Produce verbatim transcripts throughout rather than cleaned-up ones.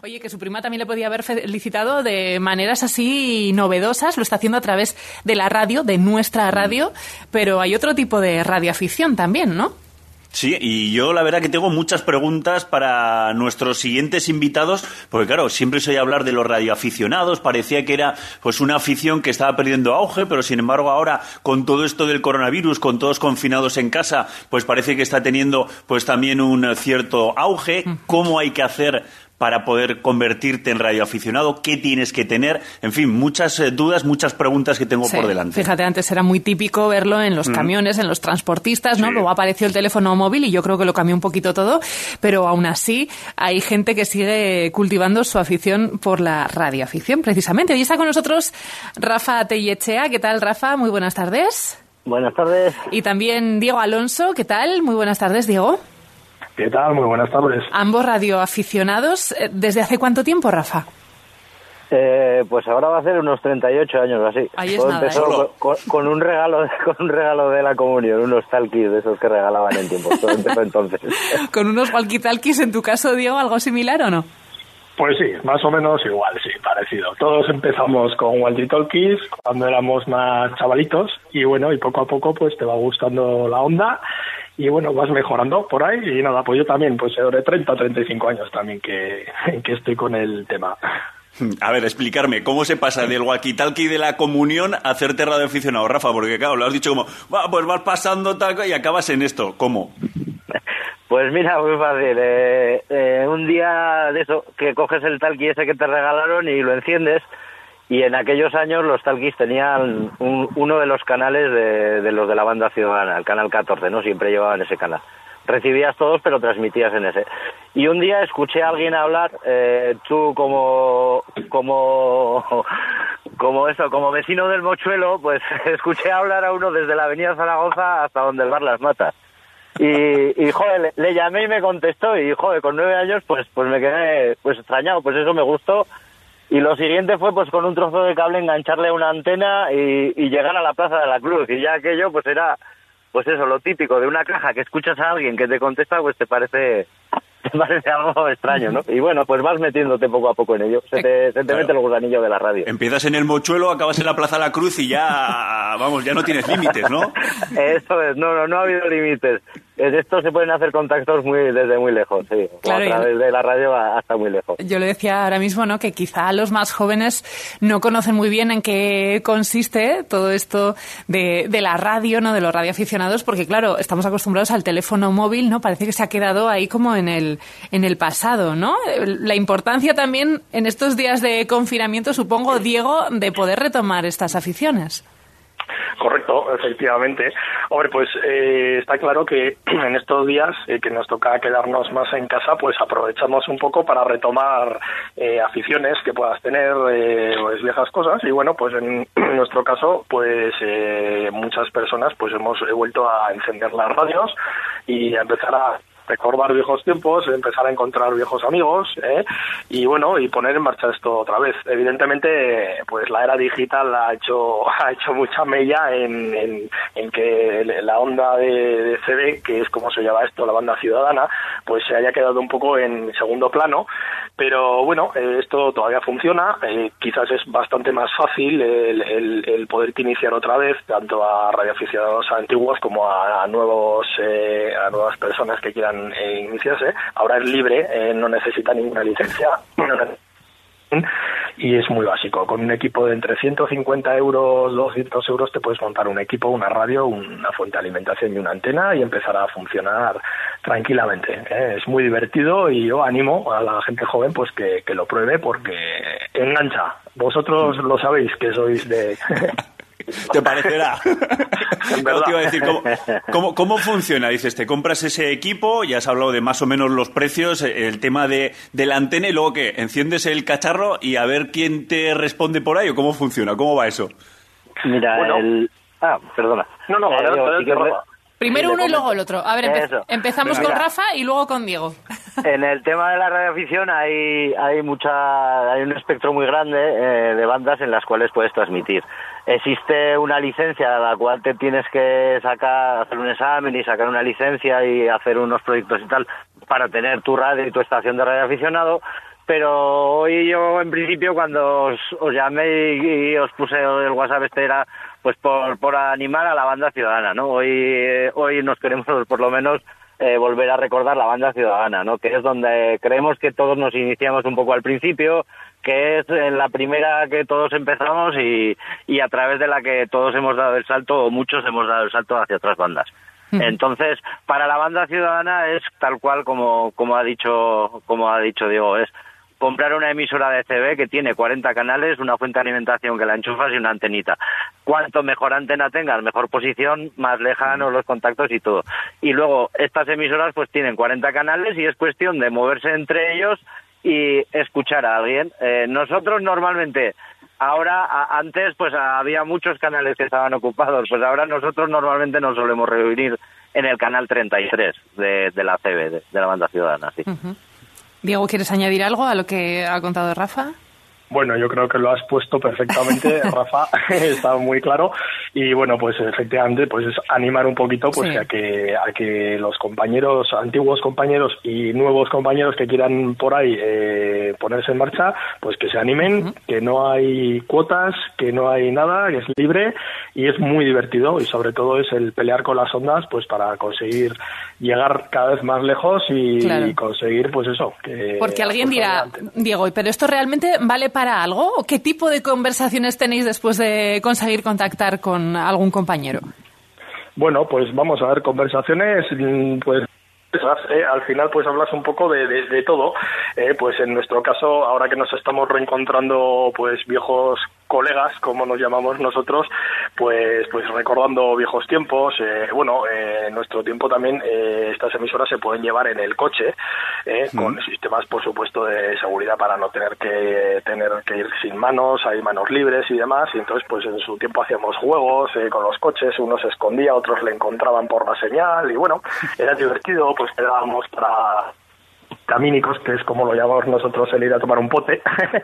Oye, que su prima también le podía haber felicitado de maneras así novedosas, lo está haciendo a través de la radio, de nuestra radio, pero hay otro tipo de radioafición también, ¿no? Sí, y yo la verdad que tengo muchas preguntas para nuestros siguientes invitados, porque claro, siempre se oye hablar de los radioaficionados, parecía que era pues una afición que estaba perdiendo auge, pero sin embargo ahora con todo esto del coronavirus, con todos confinados en casa, pues parece que está teniendo pues también un cierto auge. ¿Cómo hay que hacer para poder convertirte en radioaficionado? ¿Qué tienes que tener? En fin, muchas eh, dudas, muchas preguntas que tengo Sí, por delante. Fíjate, antes era muy típico verlo en los Mm. camiones, en los transportistas, ¿no? Sí. Luego apareció el teléfono móvil y yo creo que lo cambió un poquito todo, pero aún así hay gente que sigue cultivando su afición por la radioafición, precisamente. Y está con nosotros Rafa Tellechea. ¿Qué tal, Rafa? Muy buenas tardes. Buenas tardes. Y también Diego Alonso. ¿Qué tal? Muy buenas tardes, Diego. ¿Qué tal? Muy buenas tardes. Ambos radioaficionados. ¿Desde hace cuánto tiempo, Rafa? Eh, pues ahora va a ser unos treinta y ocho años o así. Ahí es Todo nada, empezó ¿eh? con, con- con un regalo con un regalo de la comunión, unos talkies de esos que regalaban en tiempo. Todo empezó entonces. ¿Con unos walkie-talkies en tu caso, Diego, algo similar o no? Pues sí, más o menos igual, sí, parecido. Todos empezamos con walkie-talkies cuando éramos más chavalitos y bueno, y poco a poco pues te va gustando la onda y bueno, vas mejorando por ahí y nada, pues yo también, pues de treinta a treinta y cinco años también que, que estoy con el tema. A ver, explicarme, ¿cómo se pasa del walkie-talkie de la comunión a hacerte radioaficionado, Rafa? Porque claro, lo has dicho como, va, pues vas pasando tal y acabas en esto. ¿Cómo? Pues mira, muy fácil. Eh, eh, un día de eso, que coges el talkie ese que te regalaron y lo enciendes, y en aquellos años los talkies tenían un- uno de los canales de, de los de la banda ciudadana, el canal catorce, ¿no? Siempre llevaban ese canal. Recibías todos, pero transmitías en ese. Y un día escuché a alguien hablar, eh, tú como, como, como eso, como vecino del Mochuelo, pues escuché hablar a uno desde la avenida Zaragoza hasta donde el bar Las Matas. Y, y joder, le, le llamé y me contestó y joder, con nueve años pues pues me quedé pues extrañado, pues eso me gustó. Y lo siguiente fue pues con un trozo de cable engancharle a una antena y, y llegar a la Plaza de la Cruz. Y ya aquello pues era, pues eso, lo típico de una caja que escuchas a alguien que te contesta, pues te parece te parece algo extraño, ¿no? Y bueno, pues vas metiéndote poco a poco en ello. Se te, se te Claro. mete el gusanillo de la radio. Empiezas en el Mochuelo, acabas en la Plaza de la Cruz y ya, vamos, ya no tienes límites, ¿no? Eso es, no, no, no ha habido límites. En esto se pueden hacer contactos muy desde muy lejos, sí. Claro, a través de la radio a- hasta muy lejos. Yo le decía ahora mismo, ¿no?, que quizá los más jóvenes no conocen muy bien en qué consiste todo esto de, de la radio, ¿no?, de los radioaficionados, porque claro, estamos acostumbrados al teléfono móvil, ¿no? Parece que se ha quedado ahí como en el, en el pasado, ¿no? La importancia también en estos días de confinamiento, supongo, Diego, de poder retomar estas aficiones. Correcto, efectivamente. Hombre, pues eh, está claro que en estos días eh, que nos toca quedarnos más en casa, pues aprovechamos un poco para retomar eh, aficiones que puedas tener, eh, pues viejas cosas. Y bueno, pues en, en nuestro caso, pues eh, muchas personas pues hemos vuelto a encender las radios y a empezar a recordar viejos tiempos, empezar a encontrar viejos amigos, ¿eh? Y bueno, y poner en marcha esto otra vez. Evidentemente, pues la era digital ha hecho ha hecho mucha mella en, en, en que la onda de, de C D, que es como se llama esto, la banda ciudadana, pues se haya quedado un poco en segundo plano. Pero bueno, eh, esto todavía funciona, eh, quizás es bastante más fácil el, el, el poder iniciar otra vez, tanto a radioaficionados antiguos como a, a nuevos eh, a nuevas personas que quieran eh, iniciarse. Ahora es libre, eh, no necesita ninguna licencia. Y es muy básico. Con un equipo de entre ciento cincuenta euros, doscientos euros te puedes montar un equipo, una radio, una fuente de alimentación y una antena y empezar a funcionar tranquilamente, ¿eh? Es muy divertido y yo animo a la gente joven pues que, que lo pruebe porque engancha. Vosotros lo sabéis que sois de... Te parecerá. En No, verdad. te iba a decir, ¿cómo, cómo, cómo funciona? Dices, te compras ese equipo, ya has hablado de más o menos los precios, el tema de, de la antena y luego ¿qué? Enciendes el cacharro y a ver quién te responde por ahí o cómo funciona, cómo va eso. Mira, Bueno. el... Ah, perdona. No, no, Eh, adelante, digo, adelante, sí que re- Rafa. Primero Sí, le uno y comento. luego el otro. A ver, empe- Eso. empezamos Venga. con Rafa y luego con Diego. En el tema de la radioafición hay hay mucha hay un espectro muy grande eh, de bandas en las cuales puedes transmitir. Existe una licencia a la cual te tienes que sacar, hacer un examen y sacar una licencia y hacer unos proyectos y tal para tener tu radio y tu estación de radioaficionado. pero hoy yo en principio cuando os, os llamé y, y os puse el WhatsApp este era pues por, por animar a la banda ciudadana, ¿no? Hoy, eh, hoy nos queremos por lo menos eh, volver a recordar la banda ciudadana, ¿no? Que es donde creemos que todos nos iniciamos un poco al principio, que es en la primera que todos empezamos y, y a través de la que todos hemos dado el salto, o muchos hemos dado el salto hacia otras bandas. Entonces, para la banda ciudadana es tal cual como, como ha dicho, como ha dicho Diego, es comprar una emisora de C B que tiene cuarenta canales, una fuente de alimentación que la enchufas y una antenita. Cuanto mejor antena tengas, mejor posición, más lejanos los contactos y todo. Y luego, estas emisoras pues tienen cuarenta canales y es cuestión de moverse entre ellos y escuchar a alguien. Eh, nosotros normalmente, ahora, a, antes pues había muchos canales que estaban ocupados, pues ahora nosotros normalmente nos solemos reunir en el canal treinta y tres de, de la C B, de, de la banda ciudadana, sí. Uh-huh. Diego, ¿quieres añadir algo a lo que ha contado Rafa? Bueno, yo creo que lo has puesto perfectamente, Rafa, está muy claro. Y bueno, pues efectivamente, pues es animar un poquito pues sí. a que a que los compañeros, antiguos compañeros y nuevos compañeros que quieran por ahí eh, ponerse en marcha, pues que se animen, uh-huh. que no hay cuotas, que no hay nada, que es libre y es muy divertido y sobre todo es el pelear con las ondas pues para conseguir llegar cada vez más lejos y, claro. y conseguir pues eso. Que Porque alguien dirá, adelante. Diego, ¿pero esto realmente vale para algo? ¿O qué tipo de conversaciones tenéis después de conseguir contactar con algún compañero? Bueno, pues vamos a ver, conversaciones, pues eh, al final pues hablas un poco de, de, de todo, eh, pues en nuestro caso, ahora que nos estamos reencontrando pues viejos colegas, como nos llamamos nosotros, pues pues recordando viejos tiempos. Eh, bueno, eh, en nuestro tiempo también eh, estas emisoras se pueden llevar en el coche, eh, mm. con sistemas, por supuesto, de seguridad para no tener que tener que ir sin manos, hay manos libres y demás. Y entonces, pues en su tiempo hacíamos juegos eh, con los coches, unos se escondía, otros le encontraban por la señal y bueno, era divertido, pues quedábamos para camínicos, que es como lo llamamos nosotros, el ir a tomar un pote,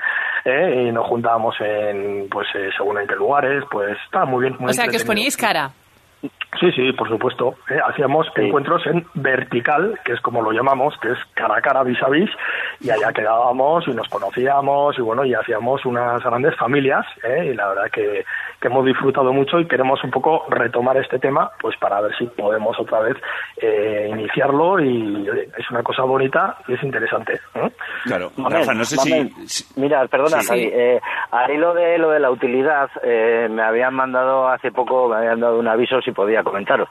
¿eh? Y nos juntábamos en, pues eh, según en qué lugares, pues estaba muy bien. Muy o sea, que os poníais cara. Sí, sí, por supuesto. ¿eh? Hacíamos sí. encuentros en vertical, que es como lo llamamos, que es cara a cara, vis a vis, y allá quedábamos y nos conocíamos y bueno, y hacíamos unas grandes familias, ¿eh? Y la verdad que, que hemos disfrutado mucho y queremos un poco retomar este tema, pues para ver si podemos otra vez eh, iniciarlo y oye, es una cosa bonita y es interesante. ¿eh? Claro, Mamen, Rafa, no sé Mamen, si... Mira, perdona, sí, Javi, sí. Eh, ahí lo de, lo de la utilidad, eh, me habían mandado hace poco, me habían dado un aviso si podía comentaros.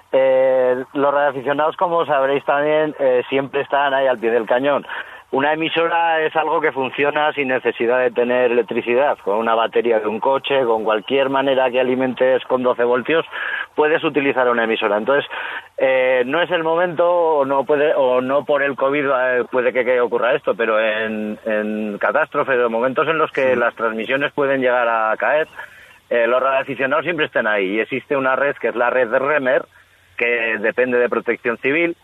Eh, los radioaficionados, como sabréis también, eh, siempre están ahí al pie del cañón. Una emisora es algo que funciona sin necesidad de tener electricidad, con una batería de un coche, con cualquier manera que alimentes con doce voltios, puedes utilizar una emisora. Entonces, eh, no es el momento, o no puede, o no por el COVID eh, puede que, que ocurra esto, pero en, en catástrofes o momentos en los que sí. las transmisiones pueden llegar a caer, eh, los radioaficionados siempre están ahí. Y existe una red que es la red de Remer, que depende de Protección Civil,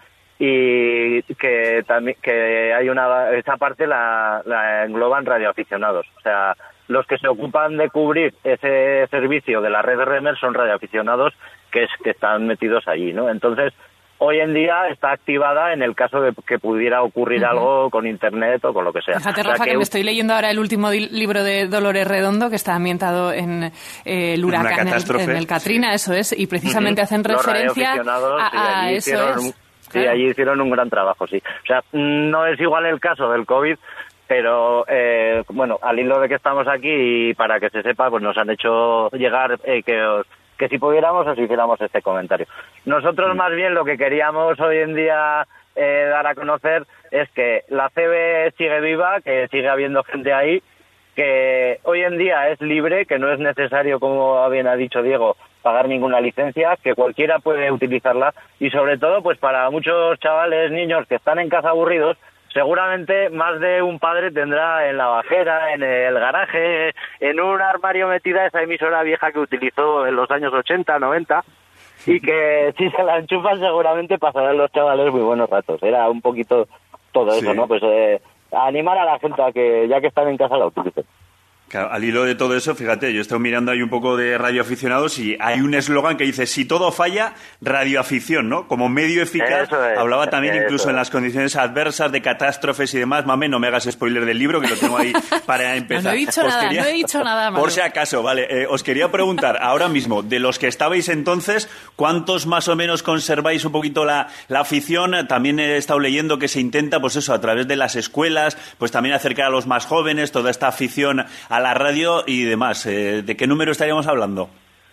y que también que hay una esa parte la, la engloban radioaficionados, o sea, los que se ocupan de cubrir ese servicio de la red de Remer son radioaficionados que es que están metidos allí, ¿no? Entonces, hoy en día está activada en el caso de que pudiera ocurrir uh-huh. algo con internet o con lo que sea. Fíjate, o sea, Rafa, que... que me estoy leyendo ahora el último di- libro de Dolores Redondo, que está ambientado en eh, el huracán, en el, en el Katrina, sí. eso es, y precisamente uh-huh. hacen referencia a, a eso hicieron, es. Sí, claro. Allí hicieron un gran trabajo, sí. O sea, no es igual el caso del COVID, pero, eh, bueno, al hilo de que estamos aquí y para que se sepa, pues nos han hecho llegar eh, que, os, que si pudiéramos os hiciéramos este comentario. Nosotros más bien lo que queríamos hoy en día eh, dar a conocer es que la C B sigue viva, que sigue habiendo gente ahí, que hoy en día es libre, que no es necesario, como bien ha dicho Diego, pagar ninguna licencia, que cualquiera puede utilizarla y sobre todo pues para muchos chavales, niños que están en casa aburridos, seguramente más de un padre tendrá en la bajera, en el garaje, en un armario metida esa emisora vieja que utilizó en los años ochenta, noventa y que si se la enchufan seguramente pasarán los chavales muy buenos ratos. Era un poquito todo eso, sí. ¿no? Pues eh, animar a la gente a que ya que están en casa la utilicen. Claro, al hilo de todo eso, fíjate, yo he estado mirando ahí un poco de radioaficionados y hay un eslogan que dice, si todo falla, radioafición, ¿no? Como medio eficaz. Es, Hablaba también incluso es. en las condiciones adversas de catástrofes y demás. Mame, no me hagas spoiler del libro, que lo tengo ahí para empezar. No, no he dicho os nada, quería, no he dicho nada, Manu. Por si acaso, vale. Eh, os quería preguntar, ahora mismo, de los que estabais entonces, ¿cuántos más o menos conserváis un poquito la, la afición? También he estado leyendo que se intenta, pues eso, a través de las escuelas, pues también acercar a los más jóvenes toda esta afición a la radio y demás. Eh, ¿De qué número estaríamos hablando?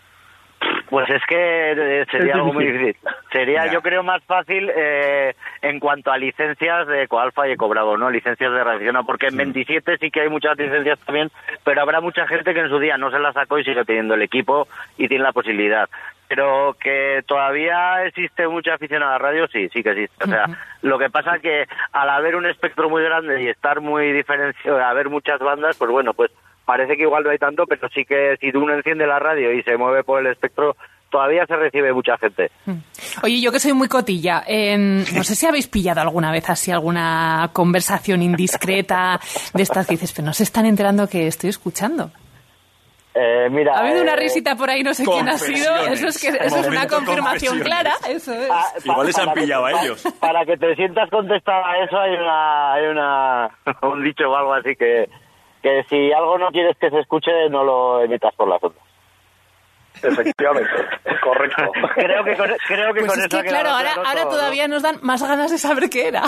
Pues es que sería algo muy difícil. Sería, ya. yo creo, más fácil eh, en cuanto a licencias de Ecoalfa y Ecobravo, ¿no? Licencias de radioaficionado, porque en veintisiete sí que hay muchas licencias también, pero habrá mucha gente que en su día no se las sacó y sigue teniendo el equipo y tiene la posibilidad. Pero que todavía existe mucha afición a la radio, sí, sí que existe. O sea, uh-huh. lo que pasa que al haber un espectro muy grande y estar muy diferenciado, haber muchas bandas, pues bueno, pues parece que igual no hay tanto, pero sí que si uno enciende la radio y se mueve por el espectro, todavía se recibe mucha gente. Oye, yo que soy muy cotilla, eh, no sé si habéis pillado alguna vez así alguna conversación indiscreta de estas que dices, pero no se están enterando que estoy escuchando. Eh, mira, ha habido eh, una risita por ahí, no sé quién ha sido. Eso es que eso es una confirmación clara. Eso es. Ah, Igual les han pillado que, a ellos. Para, para que te sientas contestada a eso hay una, hay una un dicho o algo así que que si algo no quieres que se escuche no lo emitas por las ondas. Efectivamente, correcto. Creo que con, creo que pues con es eso que claro, ahora, todo, ahora todavía ¿no? nos dan más ganas de saber qué era.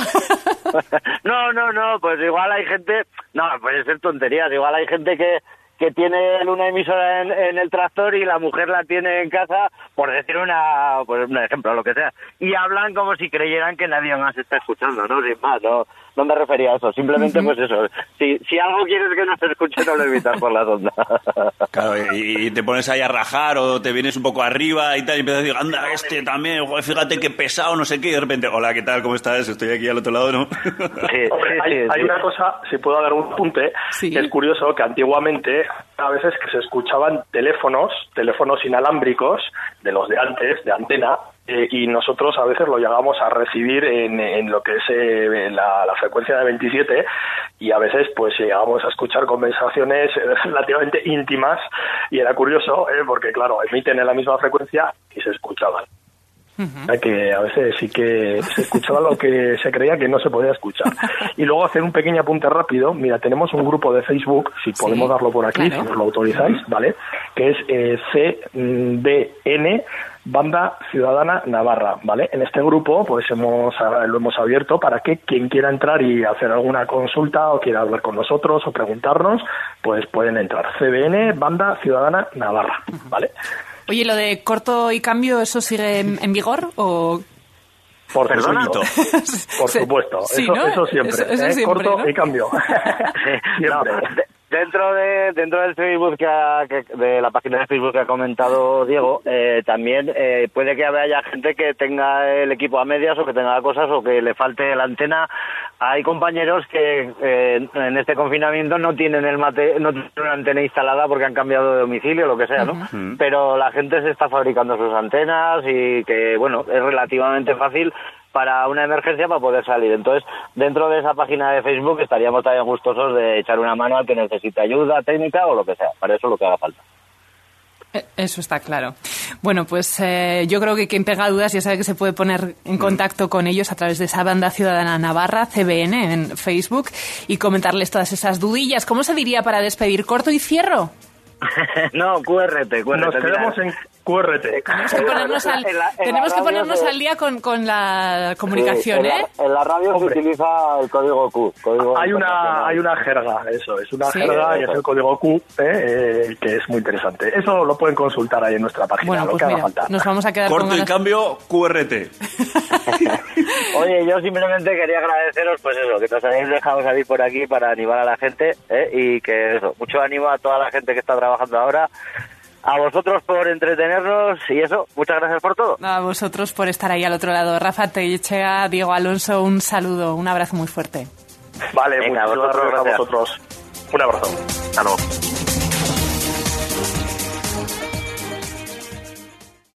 No, no, no, pues igual hay gente, no, puede ser tonterías, igual hay gente que que tiene una emisora en, en el tractor y la mujer la tiene en casa, por decir una, pues un ejemplo, lo que sea, y hablan como si creyeran que nadie más está escuchando, ¿no? Sin más, no, no me refería a eso, simplemente uh-huh. pues eso, si, si algo quieres que no se escuche, no lo evitas por las ondas. Claro, y, y te pones ahí a rajar o te vienes un poco arriba y tal, y empiezas a decir, anda, este también, fíjate qué pesado, no sé qué, y de repente, hola, ¿qué tal? ¿Cómo estás? Estoy aquí al otro lado, ¿no? Sí, Hombre, hay, sí, hay sí. una cosa, si puedo dar un apunte, sí. que es curioso, que antiguamente a veces que se escuchaban teléfonos, teléfonos inalámbricos, de los de antes, de antena, eh, y nosotros a veces lo llegamos a recibir en, en lo que es eh, la, la frecuencia de veintisiete, y a veces pues llegamos a escuchar conversaciones eh, relativamente íntimas, y era curioso, eh, porque claro, emiten en la misma frecuencia y se escuchaban. Uh-huh. Que a veces sí que se escuchaba lo que se creía que no se podía escuchar. Y luego hacer un pequeño apunte rápido. Mira, tenemos un grupo de Facebook, si sí, podemos darlo por aquí, claro. si nos lo autorizáis, ¿vale? Que es eh, C D N Banda Ciudadana Navarra, ¿vale? En este grupo pues hemos lo hemos abierto para que quien quiera entrar y hacer alguna consulta o quiera hablar con nosotros o preguntarnos, pues pueden entrar. C D N Banda Ciudadana Navarra, ¿vale? Oye, ¿lo de corto y cambio, eso sigue en, en vigor o...? Por supuesto, por supuesto. Sí, eso, ¿no? eso siempre, eso, eso ¿eh? siempre corto ¿no? y cambio. Siempre. No, de, dentro de dentro del Facebook que, ha, que de la página de Facebook que ha comentado Diego, eh, también eh, puede que haya gente que tenga el equipo a medias o que tenga cosas o que le falte la antena. Hay compañeros que eh, en este confinamiento no tienen el mate, no tienen una antena instalada porque han cambiado de domicilio o lo que sea, ¿no? Uh-huh. Pero la gente se está fabricando sus antenas y que, bueno, es relativamente fácil para una emergencia para poder salir. Entonces, dentro de esa página de Facebook estaríamos también gustosos de echar una mano al que necesite ayuda técnica o lo que sea. Para eso lo que haga falta. Eso está claro. Bueno, pues eh, yo creo que quien tenga dudas ya sabe que se puede poner en contacto con ellos a través de esa Banda Ciudadana Navarra, C B N, en Facebook, y comentarles todas esas dudillas. ¿Cómo se diría para despedir? ¿Corto y cierro? No, Q R T. Q R T Nos quedamos en Q R T. Tenemos que ponernos al, en la, en tenemos que ponernos de... al día con, con la comunicación, sí, en ¿eh? La, en la radio Hombre. se utiliza el código Q. Código hay una hay una jerga, eso, es una ¿Sí? jerga y es el código Q, ¿eh? Eh, que es muy interesante. Eso lo pueden consultar ahí en nuestra página, bueno, lo pues que mira, haga falta. Nos vamos a quedar Corto con y ganas... cambio, Q R T. Oye, yo simplemente quería agradeceros, pues eso, que nos hayáis dejado salir por aquí para animar a la gente, ¿eh? Y que eso, mucho ánimo a toda la gente que está trabajando ahora. A vosotros por entretenernos y eso, muchas gracias por todo. A vosotros por estar ahí al otro lado. Rafa Tellechea, Diego Alonso, un saludo, un abrazo muy fuerte. Vale, Venga, muchas gracias a vosotros. Un abrazo. Hasta luego.